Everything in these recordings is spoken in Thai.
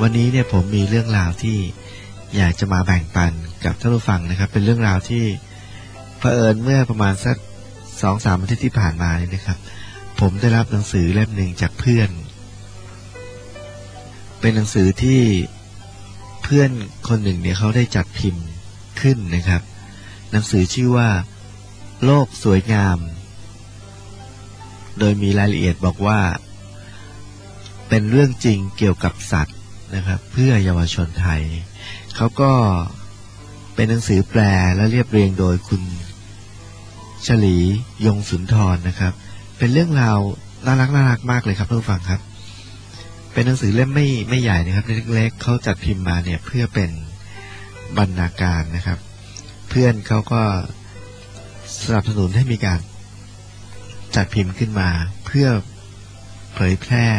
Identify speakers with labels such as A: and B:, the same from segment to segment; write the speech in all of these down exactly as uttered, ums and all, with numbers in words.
A: วันนี้เนี่ยผมมีเรื่องราวที่อยากจะมาแบ่งปันกับท่านผู้ฟังนะครับเป็นเรื่องราวที่เผอิญเมื่อประมาณสักสองสามอาทิตย์ที่ผ่านมาเนี่ยนะครับผมได้รับหนังสือเล่มหนึ่งจากเพื่อนเป็นหนังสือที่เพื่อนคนหนึ่งเนี่ยเขาได้จัดพิมพ์ขึ้นนะครับหนังสือชื่อว่าโลกสวยงามโดยมีรายละเอียดบอกว่าเป็นเรื่องจริงเกี่ยวกับสัตว์นะครับเพื่อเยาวชนไทยเขาก็เป็นหนังสือแปลและเรียบเรียงโดยคุณชลียงสุนทรนะครับเป็นเรื่องราวน่ารักน่ารักมากเลยครับท่านผู้ฟังครับเป็นหนังสือเล่มไม่ไม่ใหญ่นะครับเล็กๆเขาจัดพิมพ์มาเนี่ยเพื่อเป็นบรรณาการนะครับเพื่อนเขาก็สนับสนุนให้มีการจัดพิมพ์ขึ้นมาเพื่อเผยแพร่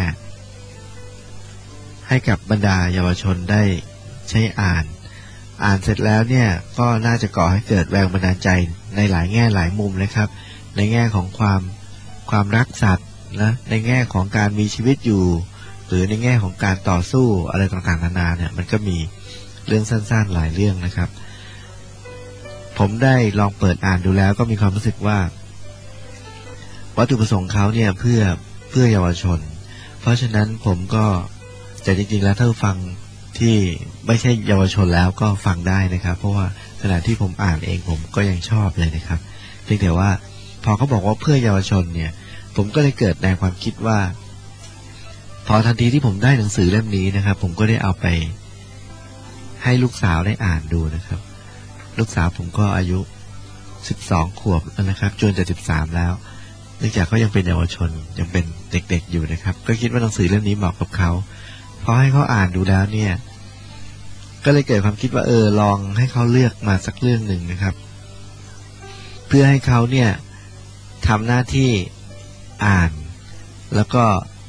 A: ให้กับบรรดาเยาวชนได้ใช้อ่านอ่านเสร็จแล้วเนี่ยก็น่าจะก่อให้เกิดแรงบันดาลใจในหลายแง่หลายมุมเลยครับในแง่ของความความรักสัตว์นะในแง่ของการมีชีวิตอยู่หรือในแง่ของการต่อสู้อะไรต่างๆนานาเนี่ยมันก็มีเรื่องสั้นๆหลายเรื่องนะครับผมได้ลองเปิดอ่านดูแล้วก็มีความรู้สึกว่าวัตถุประสงค์เขาเนี่ยเพื่อเพื่อเยาวชนเพราะฉะนั้นผมก็แต่จริงๆแล้วถ้าฟังที่ไม่ใช่เยาวชนแล้วก็ฟังได้นะครับเพราะว่าขณะที่ผมอ่านเองผมก็ยังชอบเลยนะครับเพียงแต่ว่าพอเขาบอกว่าเพื่อเยาวชนเนี่ยผมก็เลยเกิดแนวความคิดว่าพอทันทีที่ผมได้หนังสือเล่มนี้นะครับผมก็ได้เอาไปให้ลูกสาวได้อ่านดูนะครับลูกสาวผมก็อายุสิบสองขวบแล้วนะครับจนจะสิบสามแล้วเนื่องจากเขายังเป็นเยาวชนยังเป็นเด็กๆอยู่นะครับก็คิดว่าหนังสือเล่มนี้เหมาะกับเขาพอให้เขาอ่านดูแล้วเนี่ยก็เลยเกิดความคิดว่าเออลองให้เขาเลือกมาสักเรื่องหนึ่งนะครับเพื่อให้เขาเนี่ยทำหน้าที่อ่านแล้วก็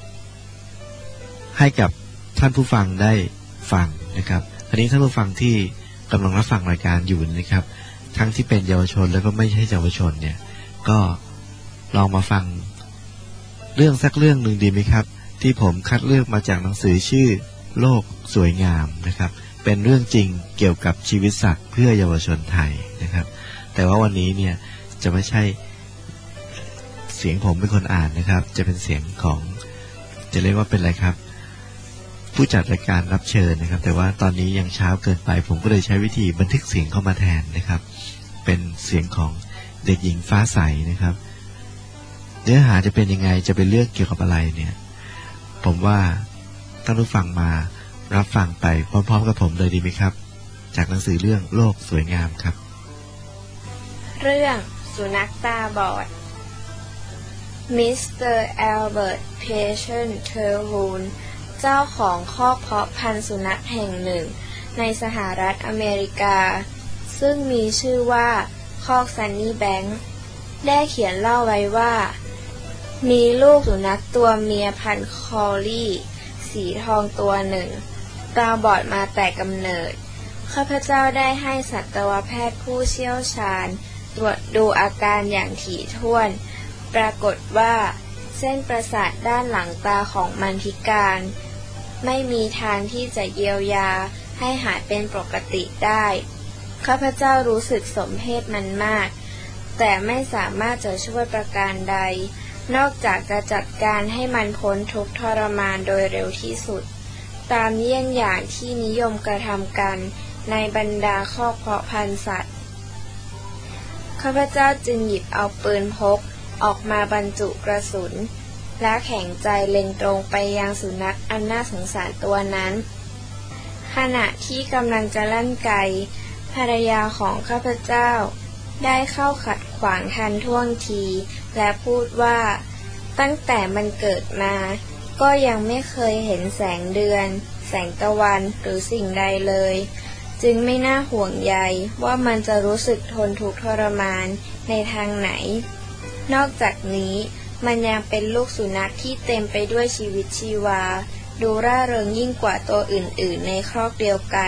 A: ให้กับท่านผู้ฟังได้ฟังนะครับอันนี้ท่านผู้ฟังที่กำลังรับฟังรายการอยู่นะครับทั้งที่เป็นเยาวชนแล้วก็ไม่ใช่เยาวชนเนี่ยก็ลองมาฟังเรื่องสักเรื่องหนึ่งดีไหมครับที่ผมคัดเลือกมาจากหนังสือชื่อโลกสวยงามนะครับเป็นเรื่องจริงเกี่ยวกับชีวิตสัตว์เพื่อเยาวชนไทยนะครับแต่ว่าวันนี้เนี่ยจะไม่ใช่เสียงผมเป็นคนอ่านนะครับจะเป็นเสียงของจะเรียกว่าเป็นอะไรครับผู้จัดรายการรับเชิญนะครับแต่ว่าตอนนี้ยังเช้าเกินไปผมก็เลยใช้วิธีบันทึกเสียงเข้ามาแทนนะครับเป็นเสียงของเด็กหญิงฟ้าใสนะครับเนื้อหาจะเป็นยังไงจะเป็นเรื่องเกี่ยวกับอะไรเนี่ยผมว่าท่านผู้ฟังมารับฟังไปพร้อมๆกับผมเลยดีไหมครับจากหนังสือเรื่องโลกสวยงามครับ
B: เรื่องสุนัขตาบอดมิสเตอร์แอลเบิร์ตเพเชนเทอร์ฮูนเจ้าของคอกเพาะพันธุ์สุนัขแห่งหนึ่งในสหรัฐอเมริกาซึ่งมีชื่อว่าคอกซันนี่แบงค์ได้เขียนเล่าไว้ว่ามีลูกสุนัขตัวเมียพันธุ์คอลลี่สีทองตัวหนึ่งตาบอดมาแต่กำเนิดข้าพเจ้าได้ให้สัตวแพทย์ผู้เชี่ยวชาญตรวจดูอาการอย่างถี่ถ้วนปรากฏว่าเส้นประสาทด้านหลังตาของมันพิการไม่มีทางที่จะเยียวยาให้หายเป็นปกติได้ข้าพเจ้ารู้สึกสมเพชมันมากแต่ไม่สามารถจะช่วยประการใดนอกจากจะจัดการให้มันพ้นทุกข์ทรมานโดยเร็วที่สุดตามเยี่ยงอย่างที่นิยมกระทำกันในบรรดาคอกเพาะพันธุ์สัตว์ข้าพเจ้าจึงหยิบเอาปืนพกออกมาบรรจุกระสุนและแข็งใจเล็งตรงไปยังสุนัขอันน่าสงสารตัวนั้นขณะที่กำลังจะลั่นไกภรรยาของข้าพเจ้าได้เข้าขัดขวางทันท่วงทีและพูดว่าตั้งแต่มันเกิดมาก็ยังไม่เคยเห็นแสงเดือนแสงตะวันหรือสิ่งใดเลยจึงไม่น่าห่วงใยว่ามันจะรู้สึกทนทุกข์ทรมานในทางไหนนอกจากนี้มันยังเป็นลูกสุนัขที่เต็มไปด้วยชีวิตชีวาดูร่าเริงยิ่งกว่าตัวอื่นๆในครอกเดียวกัน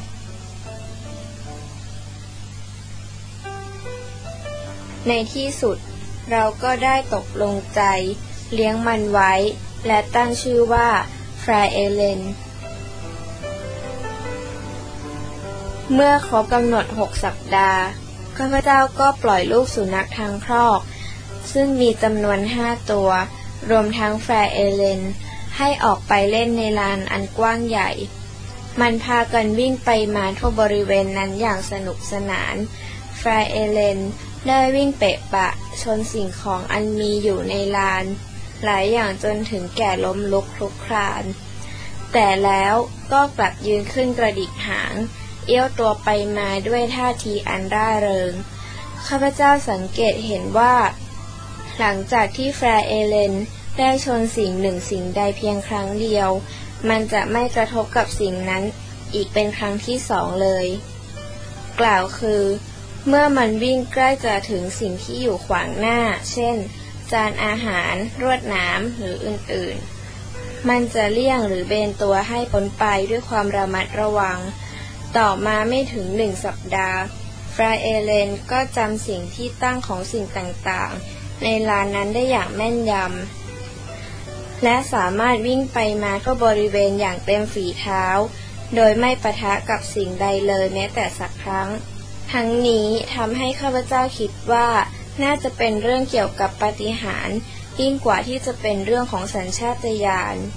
B: ในที่สุดเราก็ได้ตกลงใจเลี้ยงมันไว้และตั้งชื่อว่าฟรายเอเลนเมื่อครบกำหนดหกสัปดาห์ข้าพเจ้าก็ปล่อยลูกสุนัขทางครอกซึ่งมีจำนวนห้าตัวรวมทั้งแฟร์เอเลนให้ออกไปเล่นในลานอันกว้างใหญ่มันพากันวิ่งไปมาทั่วบริเวณนั้นอย่างสนุกสนานแฟร์เอเลนได้วิ่งเปะปะชนสิ่งของอันมีอยู่ในลานหลายอย่างจนถึงแก่ล้มลุกคลุกคลานแต่แล้วก็กลับยืนขึ้นกระดิกหางเอี้ยวตัวไปมาด้วยท่าทีอันร่าเริงข้าพเจ้าสังเกตเห็นว่าหลังจากที่แฟร์เอเลนได้ชนสิ่งหนึ่งสิ่งใดเพียงครั้งเดียวมันจะไม่กระทบกับสิ่งนั้นอีกเป็นครั้งที่สองเลยกล่าวคือเมื่อมันวิ่งใกล้จะถึงสิ่งที่อยู่ขวางหน้าเช่นจานอาหารรวดหนามหรืออื่นๆมันจะเลี่ยงหรือเบนตัวให้พ้นไปด้วยความระมัดระวังต่อมาไม่ถึงหนึ่งสัปดาห์แฟร์เอเลนก็จำสิ่งที่ตั้งของสิ่งต่างๆในลานนั้นได้อย่างแม่นยำและสามารถวิ่งไปมาทั่วบริเวณอย่างเต็มฝีเท้าโดยไม่ปะทะกับสิ่งใดเลยแม้แต่สักครั้งทั้งนี้ทำให้ข้าพเจ้าคิดว่าน่าจะเป็นเรื่องเกี่ยวกับปาฏิหาริย์ยิ่งกว่าที่จะเป็นเรื่องของสัญชาตญาณ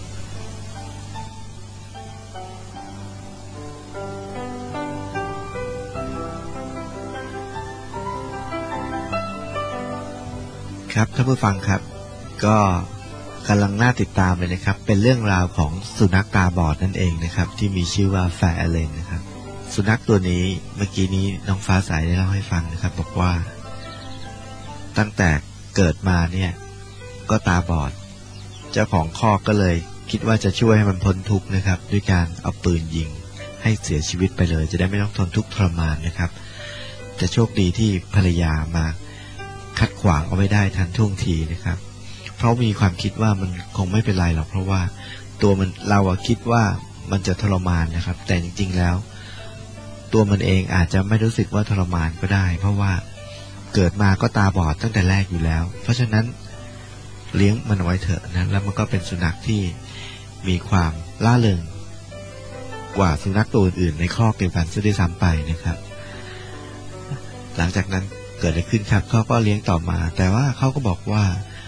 A: ครับท่านผู้ฟังครับก็กำลังน่าติดตามเลยนะครับเป็นเรื่องราวของสุนัขตาบอดนั่นเองนะครับที่มีชื่อว่าแฟร์เอเลนนะครับสุนัขตัวนี้เมื่อกี้นี้น้องฟ้าใสได้เล่าให้ฟังนะครับบอกว่าตั้งแต่เกิดมาเนี่ยก็ตาบอดเจ้าของคอกก็เลยคิดว่าจะช่วยให้มันพ้นทุกข์นะครับด้วยการเอาปืนยิงให้เสียชีวิตไปเลยจะได้ไม่ต้องทนทุกข์ทรมานนะครับแต่โชคดีที่ภรรยามาขัดขวางเอาไว้ได้ทันท่วงทีนะครับเพราะมีความคิดว่ามันคงไม่เป็นไรหรอกเพราะว่าตัวมันเราคิดว่ามันจะทรมานนะครับแต่จริงๆแล้วตัวมันเองอาจจะไม่รู้สึกว่าทรมานก็ได้เพราะว่าเกิดมาก็ตาบอดตั้งแต่แรกอยู่แล้วเพราะฉะนั้นเลี้ยงมันไว้เถอะนะแล้วมันก็เป็นสุนัขที่มีความล่าเริงกว่าสุนัขตัวอื่นๆในครอกเดียวกันซะด้วยซ้ำไปนะครับหลังจากนั้นเกิดอะไรขึ้นครับเขาก็เลี้ยงต่อมาแต่ว่าเขาก็บอกว่า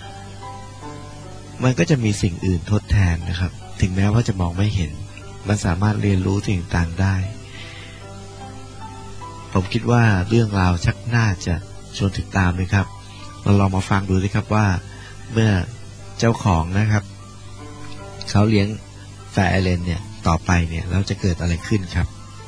A: มันก็จะมีสิ่งอื่นทดแทนนะครับถึงแม้ว่าจะมองไม่เห็นมันสามารถเรียนรู้สิ่งต่างได้ผมคิดว่าเรื่องราวชักน่าจะชวนติดตามเลยครับเราลองมาฟังดูสิครับว่าเมื่อเจ้าของนะครับเขาเลี้ยงแฟร์เอเลนเนี่ยต่อไปเนี่ยแล้วจะเกิดอะไรขึ้นครับ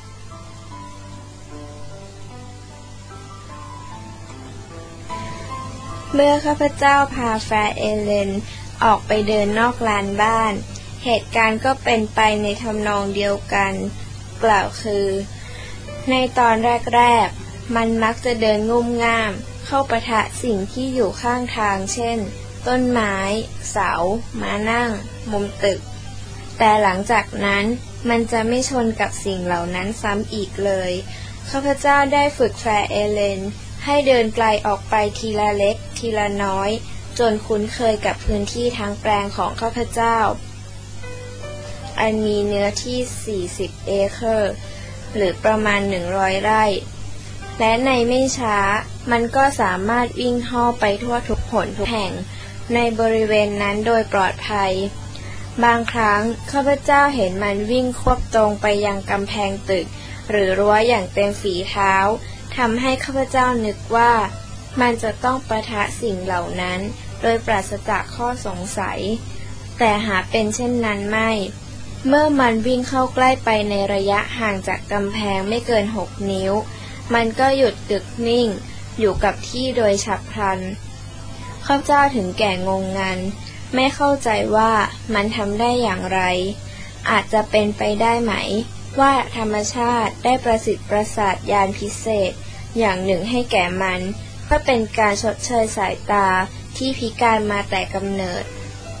B: เมื่อข้าพเจ้าพาแฟร์เอเลนออกไปเดินนอกลานบ้านเหตุการณ์ก็เป็นไปในทำนองเดียวกันกล่าวคือในตอนแรกๆมันมักจะเดินงุ่มง่ามเข้าปะทะสิ่งที่อยู่ข้างทางเช่นต้นไม้เสาม้านั่งมุมตึกแต่หลังจากนั้นมันจะไม่ชนกับสิ่งเหล่านั้นซ้ำอีกเลยข้าพเจ้าได้ฝึกแฟร์เอเลนให้เดินไกลออกไปทีละเล็กทีละน้อยจนคุ้นเคยกับพื้นที่ทั้งแปลงของข้าพเจ้าอันมีเนื้อที่สี่สิบเอเคอร์หรือประมาณหนึ่งร้อยไร่และในไม่ช้ามันก็สามารถวิ่งห่อไปทั่วทุกหนทุกแห่งในบริเวณนั้นโดยปลอดภัยบางครั้งข้าพเจ้าเห็นมันวิ่งควบตรงไปยังกำแพงตึกหรือรั้วอย่างเต็มฝีเท้าทำให้ข้าพเจ้านึกว่ามันจะต้องปะทะสิ่งเหล่านั้นโดยปราศจากข้อสงสัยแต่หาเป็นเช่นนั้นไม่เมื่อมันวิ่งเข้าใกล้ไปในระยะห่างจากกำแพงไม่เกินหกนิ้วมันก็หยุดกึกนิ่งอยู่กับที่โดยฉับพลันข้าพเจ้าถึงแก่งงงันไม่เข้าใจว่ามันทำได้อย่างไรอาจจะเป็นไปได้ไหมว่าธรรมชาติได้ประสิทธิ์ประสาทญาณพิเศษอย่างหนึ่งให้แก่มันเพื่อเป็นการชดเชยสายตาที่พิการมาแต่กำเนิด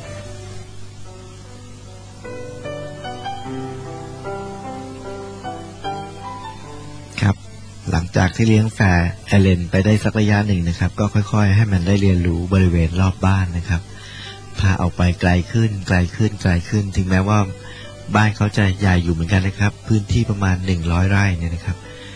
A: ครับหลังจากที่เลี้ยงแฟร์เอเลนไปได้สักระยะหนึ่งนะครับก็ค่อยๆให้มันได้เรียนรู้บริเวณรอบบ้านนะครับพาออกไปไกลขึ้นไกลขึ้นไกลขึ้นถึงแม้ว่าบ้านเขาจะใหญ่อยู่เหมือนกันนะครับพื้นที่ประมาณหนึ่งร้อยไร่เนี่ยนะครับ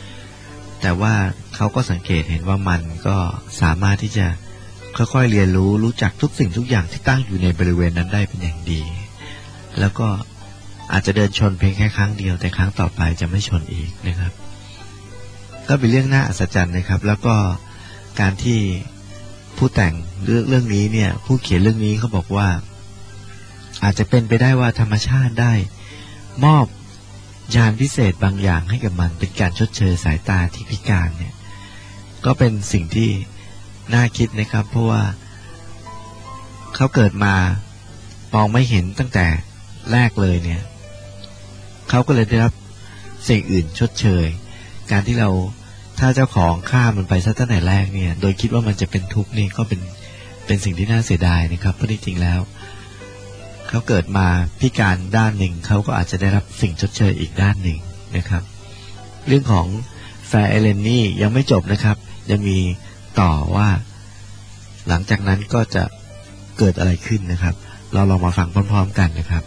A: แต่ว่าเขาก็สังเกตเห็นว่ามันก็สามารถที่จะค่อยๆเรียนรู้รู้จักทุกสิ่งทุกอย่างที่ตั้งอยู่ในบริเวณนั้นได้เป็นอย่างดีแล้วก็อาจจะเดินชนเพียงแค่ครั้งเดียวแต่ครั้งต่อไปจะไม่ชนอีกนะครับก็เป็นเรื่องน่าอัศจรรย์นะครับแล้วก็การที่ผู้แต่งเรื่องเรื่องนี้เนี่ยผู้เขียนเรื่องนี้เขาบอกว่าอาจจะเป็นไปได้ว่าธรรมชาติได้มอบยานพิเศษบางอย่างให้กับมันเป็นการชดเชยสายตาที่พิการเนี่ยก็เป็นสิ่งที่น่าคิดนะครับเพราะว่าเขาเกิดมามองไม่เห็นตั้งแต่แรกเลยเนี่ยเขาก็เลยได้รับสิ่งอื่นชดเชยการที่เราถ้าเจ้าของฆ่ามันไปซะตั้งแต่แรกเนี่ยโดยคิดว่ามันจะเป็นทุกข์นี่ก็เป็นเป็นสิ่งที่น่าเสียดายนะครับเพราะจริงๆแล้วเขาเกิดมาพิการด้านหนึ่งเขาก็อาจจะได้รับสิ่งชดเชยอีกด้านหนึ่งนะครับเรื่องของแฟร์เอเลนนี่ยังไม่จบนะครับยังมีต่อว่าหลังจากนั้นก็จะเกิดอะไรขึ้นนะครับเราลองมาฟังพร้อมๆกันนะครับ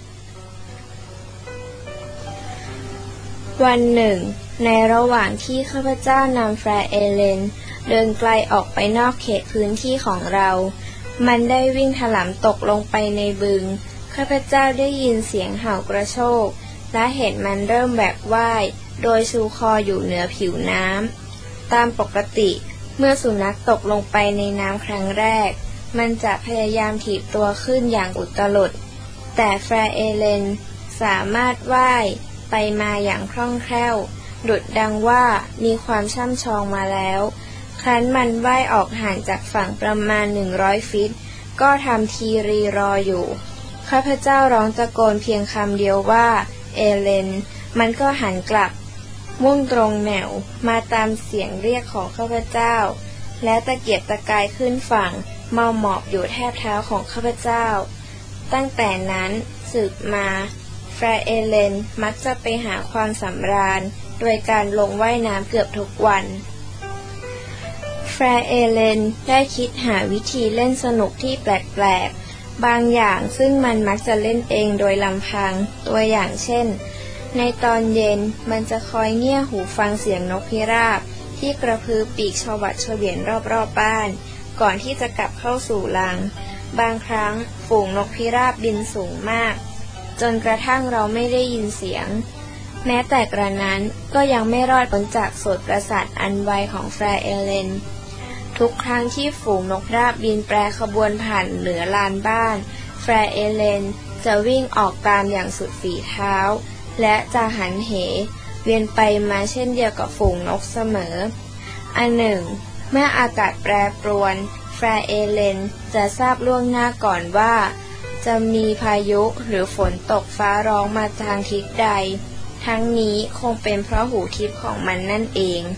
B: วันหนึ่งในระหว่างที่ข้าพเจ้านำแฟร์เอเลนเดินไกลออกไปนอกเขตพื้นที่ของเรามันได้วิ่งถลำตกลงไปในบึงข้าพเจ้าได้ยินเสียงเห่ากระโชกและเห็นมันเริ่มแบกว่ายโดยชูคออยู่เหนือผิวน้ำตามปกติเมื่อสุนัขตกลงไปในน้ำครั้งแรกมันจะพยายามถีบตัวขึ้นอย่างอุตลุดแต่แฟร์เอเลนสามารถว่ายไปมาอย่างคล่องแคล่วดุจดังว่ามีความช่ำชองมาแล้วครั้นมันว่ายออกห่างจากฝั่งประมาณหนึ่งร้อยฟิตก็ทำทีรีรออยู่ข้าพเจ้าร้องตะโกนเพียงคำเดียวว่าเอเลนมันก็หันกลับมุ่งตรงแนวมาตามเสียงเรียกของข้าพเจ้าและตะเกียกตะกายขึ้นฝั่งเมาหมอบอยู่แทบเท้าของข้าพเจ้าตั้งแต่นั้นสืบมาแฟร์เอเลนมักจะไปหาความสำราญโดยการลงว่ายน้ำเกือบทุกวันแฟร์เอเลนได้คิดหาวิธีเล่นสนุกที่แปลกๆบางอย่างซึ่งมันมักจะเล่นเองโดยลำพังตัวอย่างเช่นในตอนเย็นมันจะคอยเงี่ยหูฟังเสียงนกพิราบที่กระพือปีกชวัดเฉวียนรอบๆบ้านก่อนที่จะกลับเข้าสู่รังบางครั้งฝูงนกพิราบบินสูงมากจนกระทั่งเราไม่ได้ยินเสียงแม้แต่กระนั้นก็ยังไม่รอดพ้นจากโสตประสาทอันไวของแฟร์เอเลนทุกครั้งที่ฝูงนกพิราบบินแปรขบวนผ่านเหนือลานบ้านแฟร์เอเลนจะวิ่งออกตามอย่างสุดฝีเท้าและจะหันเหเวียนไปมาเช่นเดียวกับฝูงนกเสมออันหนึ่งเมื่ออากาศแปรปรวนแฟร์เอเลนจะทราบล่วงหน้าก่อนว่าจะมีพายุหรือฝนตกฟ้าร้องมาทางทิศใดทั้งนี้คงเป็นเพราะหูทิพย์ของมันนั่นเอง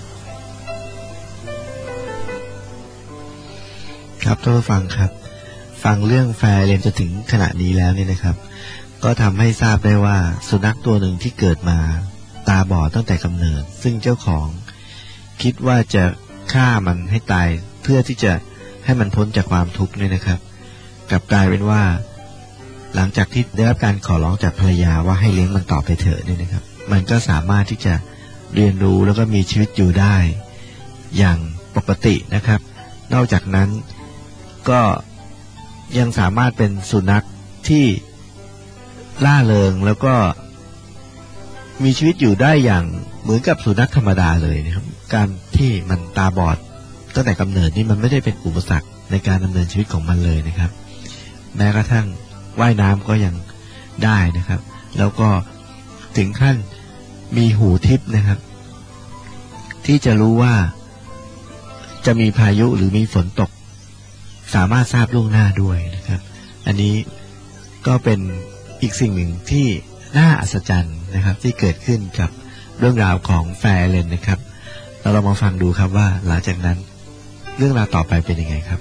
A: ครับท่านผู้ฟังครับฟังเรื่องแฟร์เอเลนจนถึงขณะนี้แล้วเนี่ยนะครับก็ทำให้ทราบได้ว่าสุนัขตัวหนึ่งที่เกิดมาตาบอดตั้งแต่กำเนิดซึ่งเจ้าของคิดว่าจะฆ่ามันให้ตายเพื่อที่จะให้มันพ้นจากความทุกข์เนี่ยนะครับกลับกลายเป็นว่าหลังจากที่ได้รับการขอร้องจากภรรยาว่าให้เลี้ยงมันต่อไปเถอะเนี่ยนะครับมันก็สามารถที่จะเรียนรู้แล้วก็มีชีวิตอยู่ได้อย่างปกตินะครับนอกจากนั้นก็ยังสามารถเป็นสุนัขที่ล่าเริงแล้วก็มีชีวิตอยู่ได้อย่างเหมือนกับสุนัขธรรมดาเลยนะครับการที่มันตาบอดตั้งแต่กำเนิดนี่มันไม่ได้เป็นอุปสรรคในการดำเนินชีวิตของมันเลยนะครับแม้กระทั่งว่ายน้ำก็ยังได้นะครับแล้วก็ถึงขั้นมีหูทิพย์นะครับที่จะรู้ว่าจะมีพายุหรือมีฝนตกสามารถทราบล่วงหน้าด้วยนะครับอันนี้ก็เป็นอีกสิ่งหนึ่งที่น่าอัศจรรย์นะครับที่เกิดขึ้นกับเรื่องราวของแฟร์เอเลนนะครับเราลองมาฟังดูครับว่าหลังจากนั้นเรื่องราวต่อไปเป็นยังไงครับ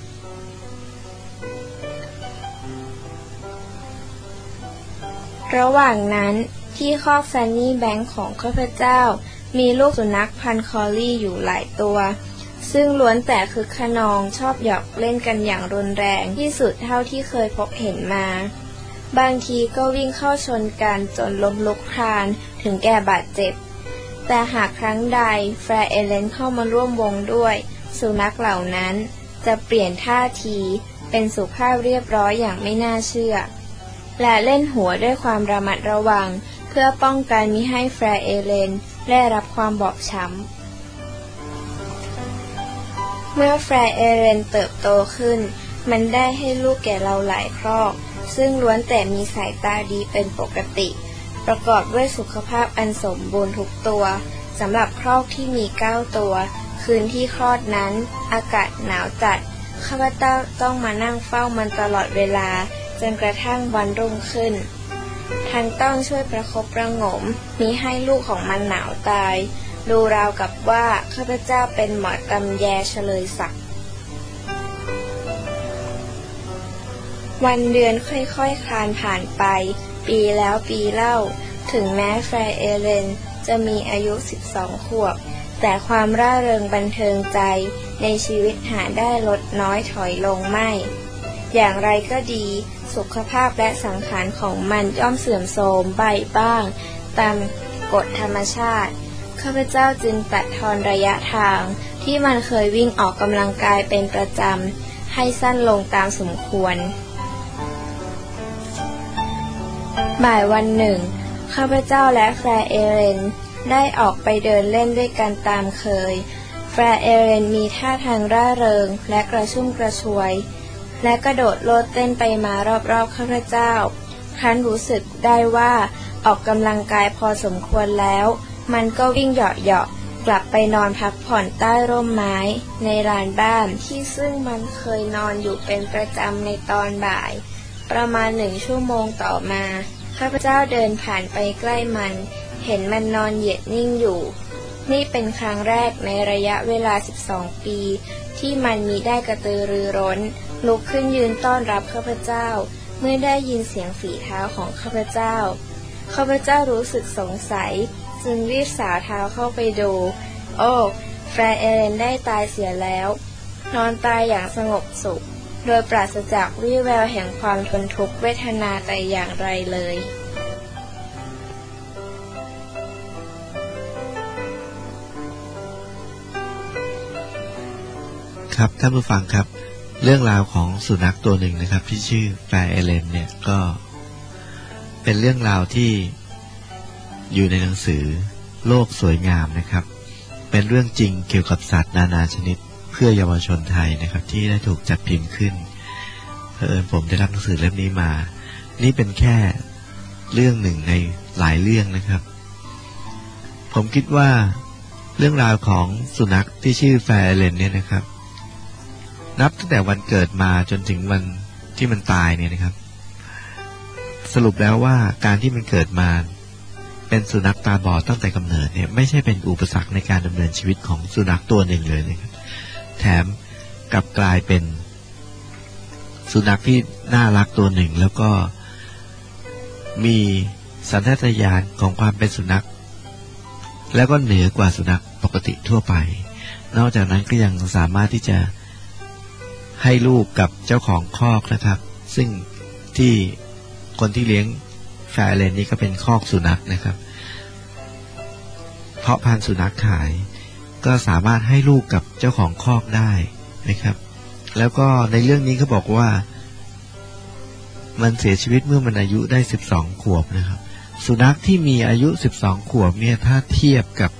B: ระหว่างนั้นที่คอกแฟนนี่แบงค์ของข้าพเจ้ามีลูกสุนัขพันธุ์คอลลี่อยู่หลายตัวซึ่งล้วนแต่คึกขนองชอบหยอกเล่นกันอย่างรุนแรงที่สุดเท่าที่เคยพบเห็นมาบางทีก็วิ่งเข้าชนกันจนล้มลุกคลานถึงแก่บาดเจ็บแต่หากครั้งใดแฟร์เอเลนเข้ามาร่วมวงด้วยสุนัขเหล่านั้นจะเปลี่ยนท่าทีเป็นสุภาพเรียบร้อยอย่างไม่น่าเชื่อและเล่นหัวด้วยความระมัดระวังเพื่อป้องกันมิให้แฟร์เอเลนได้รับความบอบช้ำเมื่อแฟร์เอเลนเติบโตขึ้นมันได้ให้ลูกแก่เราหลายครอกซึ่งล้วนแต่มีสายตาดีเป็นปกติประกอบด้วยสุขภาพอันสมบูรณ์ทุกตัวสำหรับครอกที่มีเก้าตัวคืนที่คลอดนั้นอากาศหนาวจัดข้าพเจ้าต้องมานั่งเฝ้ามันตลอดเวลาจนกระทั่งวันรุ่งขึ้นท่านต้องช่วยประคบประหงมมิให้ลูกของมันหนาวตายดูราวกับว่าข้าพเจ้าเป็นหมอตำแยเฉลยศักดิ์วันเดือนค่อยๆคลานผ่านไปปีแล้วปีเล่าถึงแม้แฟร์เอเลนจะมีอายุสิบสองขวบแต่ความร่าเริงบันเทิงใจในชีวิตหาได้ลดน้อยถอยลงไม่อย่างไรก็ดีสุขภาพและสังขารของมันย่อมเสื่อมโทรมไปบ้างตามกฎธรรมชาติข้าพเจ้าจึงตัดทอนระยะทางที่มันเคยวิ่งออกกำลังกายเป็นประจำให้สั้นลงตามสมควรบ่ายวันหนึ่งข้าพเจ้าและแฟร์เอเลนได้ออกไปเดินเล่นด้วยกันตามเคยแฟร์เอเลนมีท่าทางร่าเริงและกระชุ่มกระชวยและกระโดดโลดเต้นไปมารอบๆข้าพเจ้าครั้นรู้สึกได้ว่าออกกำลังกายพอสมควรแล้วมันก็วิ่งเหาะๆกลับไปนอนพักผ่อนใต้ร่มไม้ในลานบ้านที่ซึ่งมันเคยนอนอยู่เป็นประจำในตอนบ่ายประมาณหนึ่งชั่วโมงต่อมาข้าพเจ้าเดินผ่านไปใกล้มันเห็นมันนอนเหยียดนิ่งอยู่นี่เป็นครั้งแรกในระยะเวลาสิบสองปีที่มันมีได้กระตือรือร้นลุกขึ้นยืนต้อนรับข้าพเจ้าเมื่อได้ยินเสียงฝีเท้าของข้าพเจ้าข้าพเจ้ารู้สึกสงสัยจึงรีบสาวเท้าเข้าไปดูโอ้แฟร์เอเลนได้ตายเสียแล้วนอนตายอย่างสงบสุขโดยปราศจากวี่แววแห่งความทนทุกข์เวทนาแต่อย่างไรเลย
A: ครับท่านผู้ฟังครับเรื่องราวของสุนัขตัวหนึ่งนะครับที่ชื่อแฟร์เอเลนเนี่ยก็เป็นเรื่องราวที่อยู่ในหนังสือโลกสวยงามนะครับเป็นเรื่องจริงเกี่ยวกับสัตว์นานาชนิดเพื่อเยาวชนไทยนะครับที่ได้ถูกจัดพิมพ์ขึ้นเผอิญผมได้รับหนังสือเล่มนี้มานี่เป็นแค่เรื่องหนึ่งในหลายเรื่องนะครับผมคิดว่าเรื่องราวของสุนัขที่ชื่อแฟร์เอเลนเนี่ยนะครับนับตั้งแต่วันเกิดมาจนถึงวันที่มันตายเนี่ยนะครับสรุปแล้วว่าการที่มันเกิดมาเป็นสุนัขตาบอดตั้งแต่กำเนิดเนี่ยไม่ใช่เป็นอุปสรรคในการดำเนินชีวิตของสุนัขตัวหนึ่งเลยนะครับแถมกลับกลายเป็นสุนัขที่น่ารักตัวหนึ่งแล้วก็มีสัญชาตญาณของความเป็นสุนัขแล้วก็เหนือกว่าสุนัขปกติทั่วไปนอกจากนั้นก็ยังสามารถที่จะให้ลูกกับเจ้าของคอกนะครับซึ่งที่คนที่เลี้ยงแฟร์เอเลนนี่ก็เป็นคอกสุนัขนะครับเพาะพันธุ์สุนัขขายก็สามารถให้ลูกกับเจ้าของคอกได้นะครับแล้วก็ในเรื่องนี้เขาบอกว่ามันเสียชีวิตเมื่อมันอายุได้สิบสองขวบนะครับสุนัขที่มีอายุสิบสองขวบเนี่ยถ้าเทียบกับ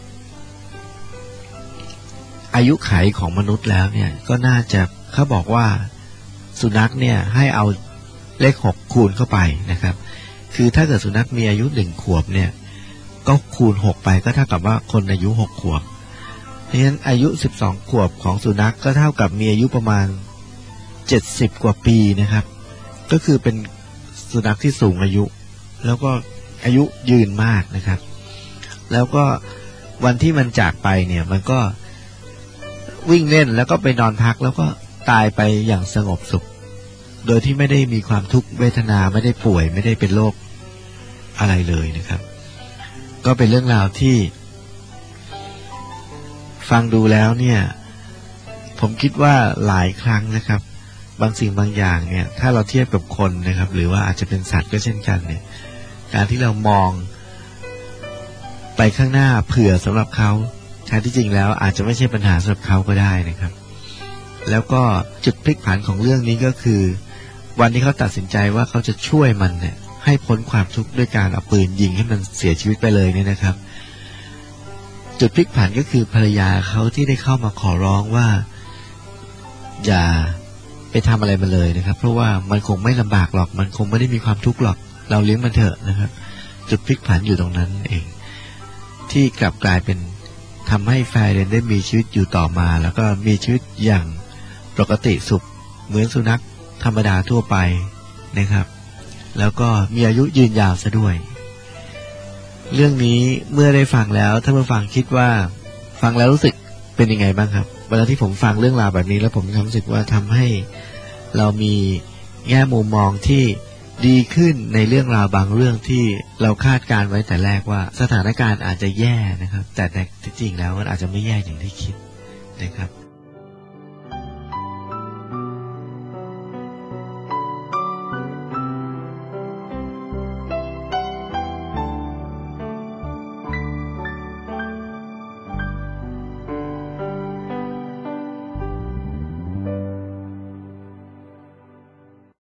A: อายุไขของมนุษย์แล้วเนี่ยก็น่าจะเขาบอกว่าสุนัขเนี่ยให้เอาเลขหกคูณเข้าไปนะครับคือถ้าเกิดสุนัขมีอายุหนึ่งขวบเนี่ยก็คูณหกไปก็เท่ากับว่าคนอายุหกขวบเพราะฉะนั้นอายุสิบสองขวบของสุนัขก็เท่ากับมีอายุประมาณเจ็ดสิบกว่าปีนะครับก็คือเป็นสุนัขที่สูงอายุแล้วก็อายุยืนมากนะครับแล้วก็วันที่มันจากไปเนี่ยมันก็วิ่งเล่นแล้วก็ไปนอนพักแล้วก็ตายไปอย่างสงบสุขโดยที่ไม่ได้มีความทุกข์เวทนาไม่ได้ป่วยไม่ได้เป็นโรคอะไรเลยนะครับก็เป็นเรื่องราวที่ฟังดูแล้วเนี่ยผมคิดว่าหลายครั้งนะครับบางสิ่งบางอย่างเนี่ยถ้าเราเทียบกับคนนะครับหรือว่าอาจจะเป็นสัตว์ก็เช่นกันเนี่ยการที่เรามองไปข้างหน้าเผื่อสำหรับเขาแท้ที่จริงแล้วอาจจะไม่ใช่ปัญหาสำหรับเขาก็ได้นะครับแล้วก็จุดพลิกผันของเรื่องนี้ก็คือวันที่เขาตัดสินใจว่าเขาจะช่วยมันเนี่ยให้พ้นความทุกข์ด้วยการเอาปืนยิงให้มันเสียชีวิตไปเลยเนี่ยนะครับจุดพลิกผันก็คือภรรยาเขาที่ได้เข้ามาขอร้องว่าอย่าไปทำอะไรมันเลยนะครับเพราะว่ามันคงไม่ลำบากหรอกมันคงไม่ได้มีความทุกข์หรอกเราเลี้ยงมันเถอะนะครับจุดพลิกผันอยู่ตรงนั้นเองที่กลับกลายเป็นทำให้แฟร์เรนได้มีชีวิตอยู่ต่อมาแล้วก็มีชีวิตอย่างปกติสุขเหมือนสุนัขธรรมดาทั่วไปนะครับแล้วก็มีอายุยืนยาวซะด้วยเรื่องนี้เมื่อได้ฟังแล้วถ้าผู้ฟังคิดว่าฟังแล้วรู้สึกเป็นยังไงบ้างครับเวลาที่ผมฟังเรื่องราวแบบนี้แล้วผมมีความรู้สึกว่าทำให้เรามีแง่มุมมองที่ดีขึ้นในเรื่องราวบางเรื่องที่เราคาดการไว้แต่แรกว่าสถานการณ์อาจจะแย่นะครับแต่แต่จริงแล้วมันอาจจะไม่แย่อย่างที่คิดนะครับ